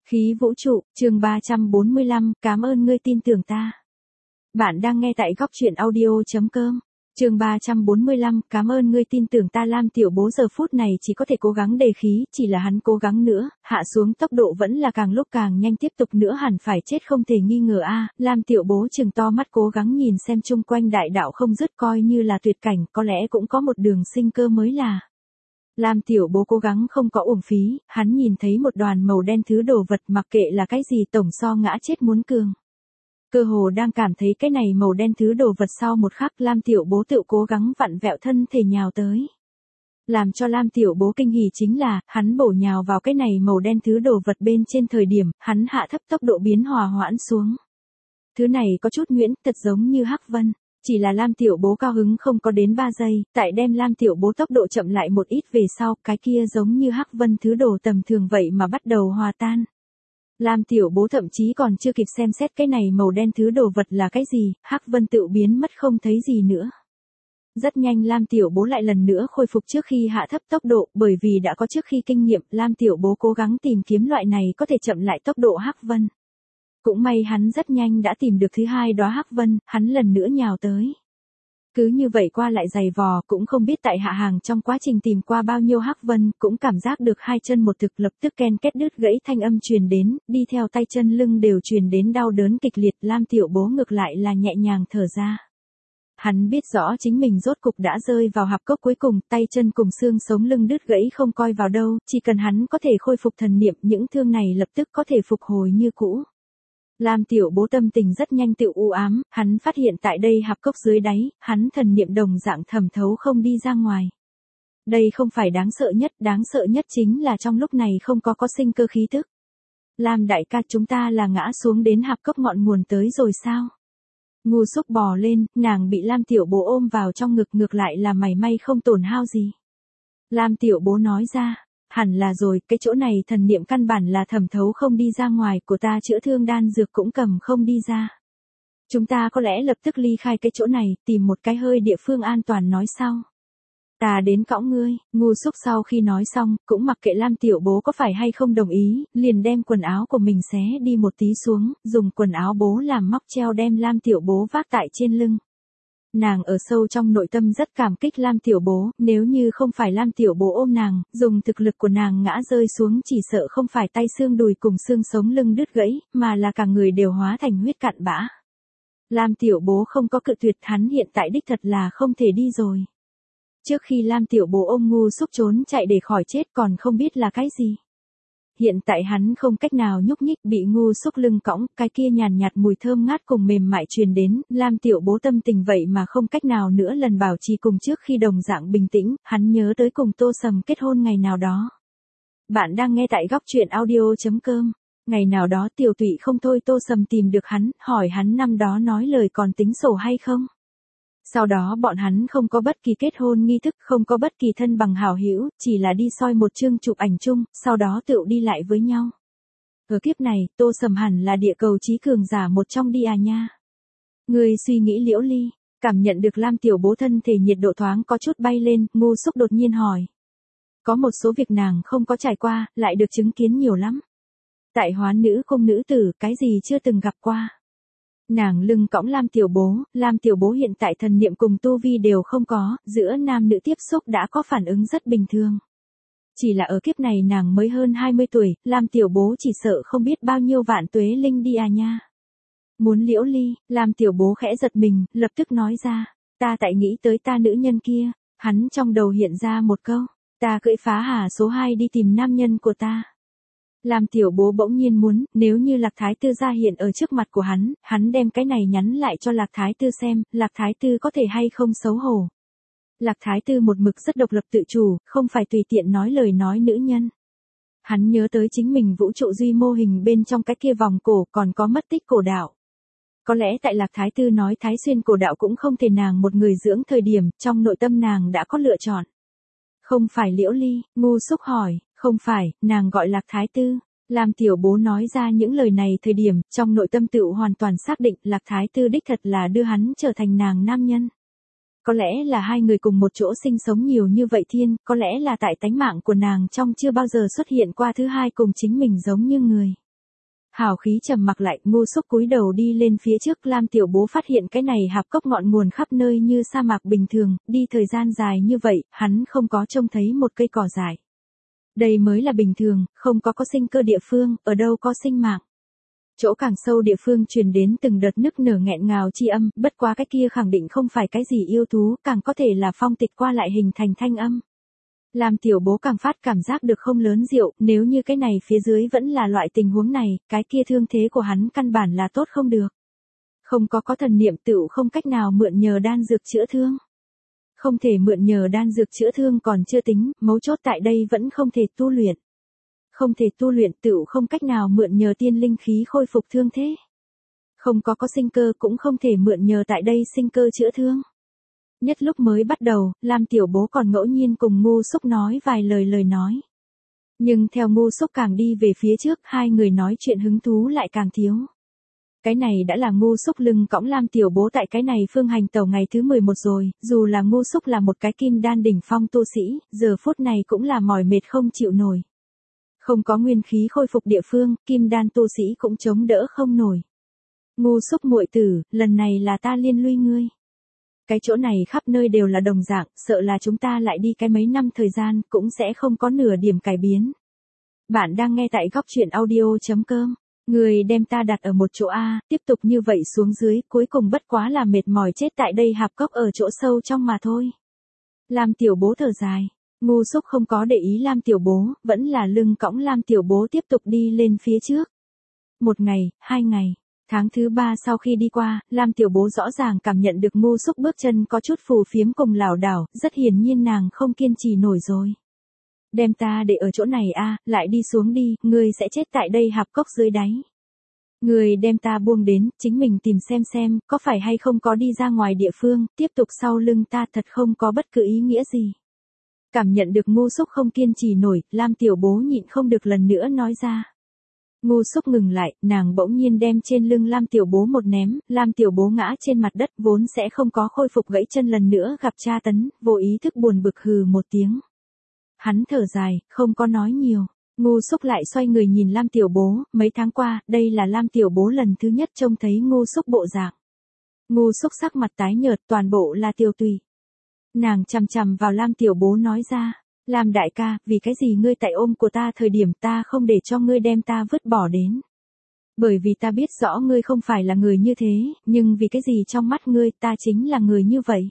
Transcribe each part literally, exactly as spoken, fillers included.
Khí vũ trụ, chương ba trăm bốn mươi lăm, cảm ơn ngươi tin tưởng ta. Bạn đang nghe tại góc truyện audio.com. Chương ba trăm bốn mươi lăm, cảm ơn ngươi tin tưởng ta. Lam Tiểu Bố giờ phút này chỉ có thể cố gắng đề khí, chỉ là hắn cố gắng nữa, hạ xuống tốc độ vẫn là càng lúc càng nhanh, tiếp tục nữa hẳn phải chết không thể nghi ngờ a. À, Lam Tiểu Bố trừng to mắt cố gắng nhìn xem chung quanh đại đạo không dứt, coi như là tuyệt cảnh, có lẽ cũng có một đường sinh cơ mới là. Lam Tiểu Bố cố gắng không có uổng phí, hắn nhìn thấy một đoàn màu đen thứ đồ vật, mặc kệ là cái gì tổng so ngã chết muốn cường. Cơ hồ đang cảm thấy cái này màu đen thứ đồ vật sau một khắc, Lam Tiểu Bố tự cố gắng vặn vẹo thân thể nhào tới. Làm cho Lam Tiểu Bố kinh hỉ chính là, hắn bổ nhào vào cái này màu đen thứ đồ vật bên trên thời điểm, hắn hạ thấp tốc độ biến hòa hoãn xuống. Thứ này có chút nhuyễn, thật giống như hắc vân. Chỉ là Lam Tiểu Bố cao hứng không có đến ba giây, tại đem Lam Tiểu Bố tốc độ chậm lại một ít về sau, cái kia giống như hắc vân thứ đồ tầm thường vậy mà bắt đầu hòa tan. Lam Tiểu Bố thậm chí còn chưa kịp xem xét cái này màu đen thứ đồ vật là cái gì, hắc vân tự biến mất không thấy gì nữa. Rất nhanh Lam Tiểu Bố lại lần nữa khôi phục trước khi hạ thấp tốc độ, bởi vì đã có trước khi kinh nghiệm, Lam Tiểu Bố cố gắng tìm kiếm loại này có thể chậm lại tốc độ hắc vân. Cũng may hắn rất nhanh đã tìm được thứ hai đóa hắc vân, hắn lần nữa nhào tới. Cứ như vậy qua lại giày vò, cũng không biết tại hạ hàng trong quá trình tìm qua bao nhiêu hắc vân, cũng cảm giác được hai chân một thực, lập tức ken két đứt gãy thanh âm truyền đến, đi theo tay chân lưng đều truyền đến đau đớn kịch liệt. Lam Tiểu Bố ngược lại là nhẹ nhàng thở ra. Hắn biết rõ chính mình rốt cục đã rơi vào hạp cốc cuối cùng, tay chân cùng xương sống lưng đứt gãy không coi vào đâu, chỉ cần hắn có thể khôi phục thần niệm, những thương này lập tức có thể phục hồi như cũ. Lam Tiểu Bố tâm tình rất nhanh tự u ám, hắn phát hiện tại đây hạp cốc dưới đáy, hắn thần niệm đồng dạng thẩm thấu không đi ra ngoài. Đây không phải đáng sợ nhất, đáng sợ nhất chính là trong lúc này không có có sinh cơ khí tức. Lam đại ca, chúng ta là ngã xuống đến hạp cốc ngọn nguồn tới rồi sao? Ngu xúc bò lên, nàng bị Lam Tiểu Bố ôm vào trong ngực, ngược lại là mảy may không tổn hao gì. Lam Tiểu Bố nói ra. Hẳn là rồi, cái chỗ này thần niệm căn bản là thẩm thấu không đi ra ngoài, của ta chữa thương đan dược cũng cầm không đi ra. Chúng ta có lẽ lập tức ly khai cái chỗ này, tìm một cái hơi địa phương an toàn nói sau. Ta đến cõng ngươi. Ngu xúc sau khi nói xong, cũng mặc kệ Lam Tiểu Bố có phải hay không đồng ý, liền đem quần áo của mình xé đi một tí xuống, dùng quần áo bố làm móc treo đem Lam Tiểu Bố vác tại trên lưng. Nàng ở sâu trong nội tâm rất cảm kích Lam Tiểu Bố, nếu như không phải Lam Tiểu Bố ôm nàng, dùng thực lực của nàng ngã rơi xuống chỉ sợ không phải tay xương đùi cùng xương sống lưng đứt gãy, mà là cả người đều hóa thành huyết cặn bã. Lam Tiểu Bố không có cự tuyệt, hắn hiện tại đích thật là không thể đi rồi. Trước khi Lam Tiểu Bố ôm ngu xúc trốn chạy để khỏi chết còn không biết là cái gì. Hiện tại hắn không cách nào nhúc nhích, bị ngu xúc lưng cõng, cái kia nhàn nhạt mùi thơm ngát cùng mềm mại truyền đến, Lam Tiểu Bố tâm tình vậy mà không cách nào nữa lần bảo trì cùng trước khi đồng dạng bình tĩnh, hắn nhớ tới cùng Tô Sầm kết hôn ngày nào đó. Bạn đang nghe tại góc truyện audio.com. Ngày nào đó Tiểu Tụy không thôi, Tô Sầm tìm được hắn, hỏi hắn năm đó nói lời còn tính sổ hay không. Sau đó bọn hắn không có bất kỳ kết hôn nghi thức, không có bất kỳ thân bằng hảo hữu, chỉ là đi soi một chương chụp ảnh chung, sau đó tựu đi lại với nhau. Ở kiếp này, Tô Sầm hẳn là địa cầu trí cường giả một trong đi à nha. Người suy nghĩ Liễu Ly, cảm nhận được Lam Tiểu Bố thân thể nhiệt độ thoáng có chút bay lên, ngu xúc đột nhiên hỏi. Có một số việc nàng không có trải qua, lại được chứng kiến nhiều lắm. Tại Hoán Nữ Cung nữ tử, cái gì chưa từng gặp qua. Nàng lưng cõng Lam Tiểu Bố, Lam Tiểu Bố hiện tại thần niệm cùng tu vi đều không có, giữa nam nữ tiếp xúc đã có phản ứng rất bình thường. Chỉ là ở kiếp này nàng mới hơn hai mươi tuổi, Lam Tiểu Bố chỉ sợ không biết bao nhiêu vạn tuế linh đi à nha. Muốn Liễu Ly, Lam Tiểu Bố khẽ giật mình, lập tức nói ra, ta tại nghĩ tới ta nữ nhân kia, hắn trong đầu hiện ra một câu, ta cưỡi phá hà số hai đi tìm nam nhân của ta. Lam Tiểu Bố bỗng nhiên muốn, nếu như Lạc Thái Tư ra hiện ở trước mặt của hắn, hắn đem cái này nhắn lại cho Lạc Thái Tư xem, Lạc Thái Tư có thể hay không xấu hổ. Lạc Thái Tư một mực rất độc lập tự chủ, không phải tùy tiện nói lời nói nữ nhân. Hắn nhớ tới chính mình vũ trụ duy mô hình bên trong cái kia vòng cổ còn có mất tích cổ đạo. Có lẽ tại Lạc Thái Tư nói Thái Xuyên cổ đạo cũng không thể nàng một người dưỡng thời điểm, trong nội tâm nàng đã có lựa chọn. Không phải Liễu Ly, ngu xúc hỏi, không phải, nàng gọi Lạc Thái Tư. Lam Tiểu Bố nói ra những lời này thời điểm, trong nội tâm tự hoàn toàn xác định Lạc Thái Tư đích thật là đưa hắn trở thành nàng nam nhân. Có lẽ là hai người cùng một chỗ sinh sống nhiều như vậy thiên, có lẽ là tại tánh mạng của nàng trong chưa bao giờ xuất hiện qua thứ hai cùng chính mình giống như người. Hào khí trầm mặc lại, ngu xúc cúi đầu đi lên phía trước. Lam Tiểu Bố phát hiện cái này hạp cốc ngọn nguồn khắp nơi như sa mạc bình thường, đi thời gian dài như vậy, hắn không có trông thấy một cây cỏ dại. Đây mới là bình thường, không có có sinh cơ địa phương, ở đâu có sinh mạng. Chỗ càng sâu địa phương truyền đến từng đợt nức nở nghẹn ngào chi âm, bất quá cái kia khẳng định không phải cái gì yêu thú, càng có thể là phong tịch qua lại hình thành thanh âm. Lam Tiểu Bố càng phát cảm giác được không lớn rượu, nếu như cái này phía dưới vẫn là loại tình huống này, cái kia thương thế của hắn căn bản là tốt không được. Không có có thần niệm tựu không cách nào mượn nhờ đan dược chữa thương. Không thể mượn nhờ đan dược chữa thương còn chưa tính, mấu chốt tại đây vẫn không thể tu luyện. Không thể tu luyện tựu không cách nào mượn nhờ tiên linh khí khôi phục thương thế. Không có có sinh cơ cũng không thể mượn nhờ tại đây sinh cơ chữa thương. Nhất lúc mới bắt đầu, Lam Tiểu Bố còn ngẫu nhiên cùng ngu xúc nói vài lời lời nói. Nhưng theo ngu xúc càng đi về phía trước, hai người nói chuyện hứng thú lại càng thiếu. Cái này đã là ngu xúc lưng cõng Lam Tiểu Bố tại cái này phương hành tàu ngày thứ mười một rồi, dù là ngu xúc là một cái kim đan đỉnh phong tu sĩ, giờ phút này cũng là mỏi mệt không chịu nổi. Không có nguyên khí khôi phục địa phương, kim đan tu sĩ cũng chống đỡ không nổi. Ngu xúc muội tử, lần này là ta liên lụy ngươi. Cái chỗ này khắp nơi đều là đồng dạng, sợ là chúng ta lại đi cái mấy năm thời gian, cũng sẽ không có nửa điểm cải biến. Bạn đang nghe tại góc truyện audio.com. Người đem ta đặt ở một chỗ A, tiếp tục như vậy xuống dưới, cuối cùng bất quá là mệt mỏi chết tại đây hạp cốc ở chỗ sâu trong mà thôi. Lam Tiểu Bố thở dài. Ngu xúc không có để ý Lam Tiểu Bố, vẫn là lưng cõng Lam Tiểu Bố tiếp tục đi lên phía trước. Một ngày, hai ngày. Tháng thứ ba sau khi đi qua, Lam Tiểu Bố rõ ràng cảm nhận được ngu xúc bước chân có chút phù phiếm cùng lảo đảo, rất hiển nhiên nàng không kiên trì nổi rồi. Đem ta để ở chỗ này a, lại đi xuống đi, ngươi sẽ chết tại đây hạp cốc dưới đáy. Ngươi đem ta buông đến, chính mình tìm xem xem, có phải hay không có đi ra ngoài địa phương, tiếp tục sau lưng ta thật không có bất cứ ý nghĩa gì. Cảm nhận được ngu xúc không kiên trì nổi, Lam Tiểu Bố nhịn không được lần nữa nói ra. Ngu xúc ngừng lại, nàng bỗng nhiên đem trên lưng Lam Tiểu Bố một ném, Lam Tiểu Bố ngã trên mặt đất vốn sẽ không có khôi phục gãy chân lần nữa gặp tra tấn, vô ý thức buồn bực hừ một tiếng. Hắn thở dài, không có nói nhiều. Ngu xúc lại xoay người nhìn Lam Tiểu Bố, mấy tháng qua, đây là Lam Tiểu Bố lần thứ nhất trông thấy ngu xúc bộ dạng. Ngu xúc sắc mặt tái nhợt, toàn bộ là tiêu tùy. Nàng chằm chằm vào Lam Tiểu Bố nói ra. Lam đại ca, vì cái gì ngươi tại ôm của ta thời điểm ta không để cho ngươi đem ta vứt bỏ đến. Bởi vì ta biết rõ ngươi không phải là người như thế, nhưng vì cái gì trong mắt ngươi ta chính là người như vậy.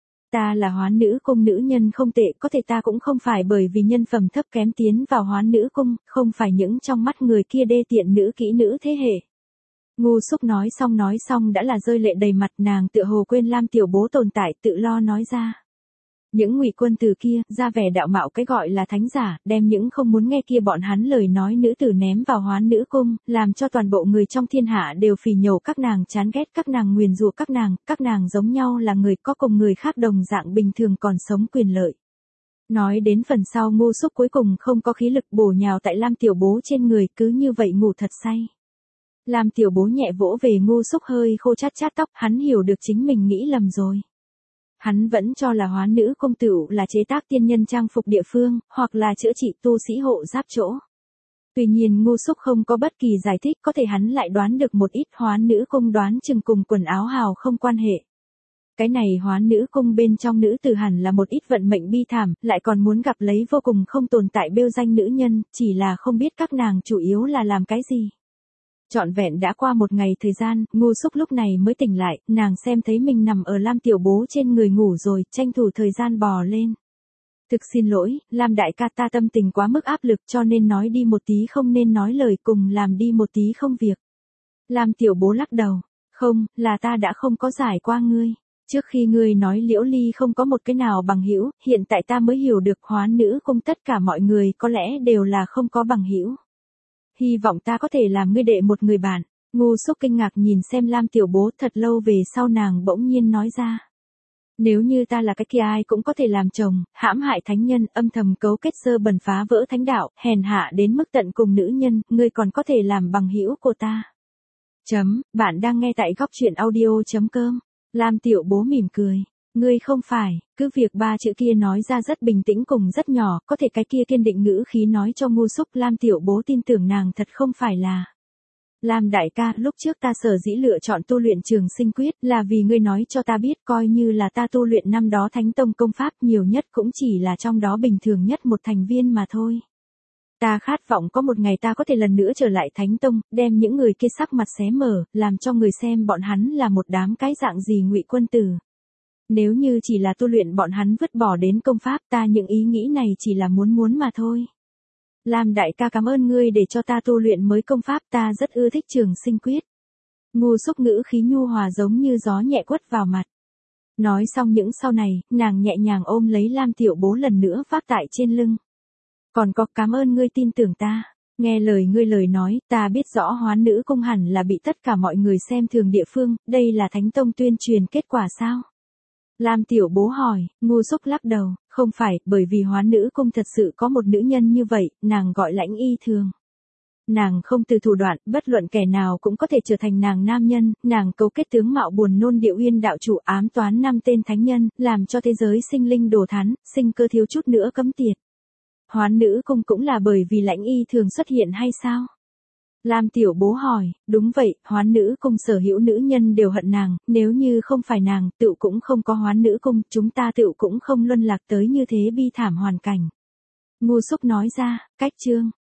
Ta là Hoán Nữ Cung nữ nhân không tệ, có thể ta cũng không phải bởi vì nhân phẩm thấp kém tiến vào Hoán Nữ Cung, không phải những trong mắt người kia đê tiện nữ kỹ nữ thế hệ. Ngu xúc nói xong nói xong đã là rơi lệ đầy mặt, nàng tựa hồ quên Lam Tiểu Bố tồn tại, tự lo nói ra. Những ngụy quân tử kia, ra vẻ đạo mạo cái gọi là thánh giả, đem những không muốn nghe kia bọn hắn lời nói nữ tử ném vào Hoán Nữ Cung, làm cho toàn bộ người trong thiên hạ đều phỉ nhổ các nàng, chán ghét các nàng, nguyền rủa các nàng, các nàng giống nhau là người có cùng người khác đồng dạng bình thường còn sống quyền lợi. Nói đến phần sau ngu xúc cuối cùng không có khí lực bổ nhào tại Lam Tiểu Bố trên người, cứ như vậy ngủ thật say. Lam Tiểu Bố nhẹ vỗ về ngu xúc hơi khô chát chát tóc, hắn hiểu được chính mình nghĩ lầm rồi. Hắn vẫn cho là Hoán Nữ Cung tựu là chế tác tiên nhân trang phục địa phương, hoặc là chữa trị tu sĩ hộ giáp chỗ. Tuy nhiên ngu xúc không có bất kỳ giải thích, có thể hắn lại đoán được một ít. Hoán Nữ Cung đoán chừng cùng quần áo hào không quan hệ. Cái này Hoán Nữ Cung bên trong nữ tử hẳn là một ít vận mệnh bi thảm, lại còn muốn gặp lấy vô cùng không tồn tại bêu danh nữ nhân, chỉ là không biết các nàng chủ yếu là làm cái gì. Trọn vẹn đã qua một ngày thời gian, ngu xúc lúc này mới tỉnh lại, nàng xem thấy mình nằm ở Lam Tiểu Bố trên người ngủ rồi, tranh thủ thời gian bò lên. Thực xin lỗi, Lam đại ca, ta tâm tình quá mức áp lực cho nên nói đi một tí không nên nói lời, cùng làm đi một tí không việc. Lam Tiểu Bố lắc đầu, không, là ta đã không có giải qua ngươi. Trước khi ngươi nói Liễu Ly không có một cái nào bằng hữu, hiện tại ta mới hiểu được Hoán Nữ Cung tất cả mọi người có lẽ đều là không có bằng hữu. Hy vọng ta có thể làm ngươi đệ một người bạn. Ngu xúc kinh ngạc nhìn xem Lam Tiểu Bố, thật lâu về sau nàng bỗng nhiên nói ra. Nếu như ta là cái kia ai cũng có thể làm chồng, hãm hại thánh nhân, âm thầm cấu kết sơ bẩn phá vỡ thánh đạo, hèn hạ đến mức tận cùng nữ nhân, ngươi còn có thể làm bằng hữu của ta. Chấm, bạn đang nghe tại góc truyện audio.com. Lam Tiểu Bố mỉm cười. Ngươi không phải, cứ việc ba chữ kia nói ra rất bình tĩnh cùng rất nhỏ, có thể cái kia kiên định ngữ khí nói cho ngu xúc Lam Tiểu Bố tin tưởng nàng thật không phải là. Lam đại ca, lúc trước ta sở dĩ lựa chọn tu luyện trường sinh quyết là vì ngươi nói cho ta biết coi như là ta tu luyện năm đó thánh tông công pháp nhiều nhất cũng chỉ là trong đó bình thường nhất một thành viên mà thôi. Ta khát vọng có một ngày ta có thể lần nữa trở lại thánh tông, đem những người kia sắc mặt xé mở, làm cho người xem bọn hắn là một đám cái dạng gì ngụy quân tử. Nếu như chỉ là tu luyện bọn hắn vứt bỏ đến công pháp ta những ý nghĩ này chỉ là muốn muốn mà thôi. Lam đại ca cảm ơn ngươi để cho ta tu luyện mới công pháp ta rất ưa thích trường sinh quyết. Ngu xúc ngữ khí nhu hòa giống như gió nhẹ quất vào mặt. Nói xong những sau này, nàng nhẹ nhàng ôm lấy Lam tiểu bố lần nữa vác tại trên lưng. Còn có cảm ơn ngươi tin tưởng ta. Nghe lời ngươi lời nói, ta biết rõ Hoán Nữ Cung hẳn là bị tất cả mọi người xem thường địa phương, đây là Thánh Tông tuyên truyền kết quả sao? Lam tiểu bố hỏi, ngu xúc lắc đầu, không phải, bởi vì Hoán Nữ Cung thật sự có một nữ nhân như vậy, nàng gọi Lãnh Y Thường. Nàng không từ thủ đoạn, bất luận kẻ nào cũng có thể trở thành nàng nam nhân, nàng cấu kết tướng mạo buồn nôn Điệu Uyên đạo chủ ám toán năm tên thánh nhân, làm cho thế giới sinh linh đổ thán, sinh cơ thiếu chút nữa cấm tiệt. Hoán Nữ Cung cũng là bởi vì Lãnh Y Thường xuất hiện hay sao? Lam tiểu bố hỏi, đúng vậy, Hoán Nữ Cung sở hữu nữ nhân đều hận nàng, nếu như không phải nàng, tựu cũng không có Hoán Nữ Cung, chúng ta tựu cũng không luân lạc tới như thế bi thảm hoàn cảnh. Ngu xúc nói ra, cách chương.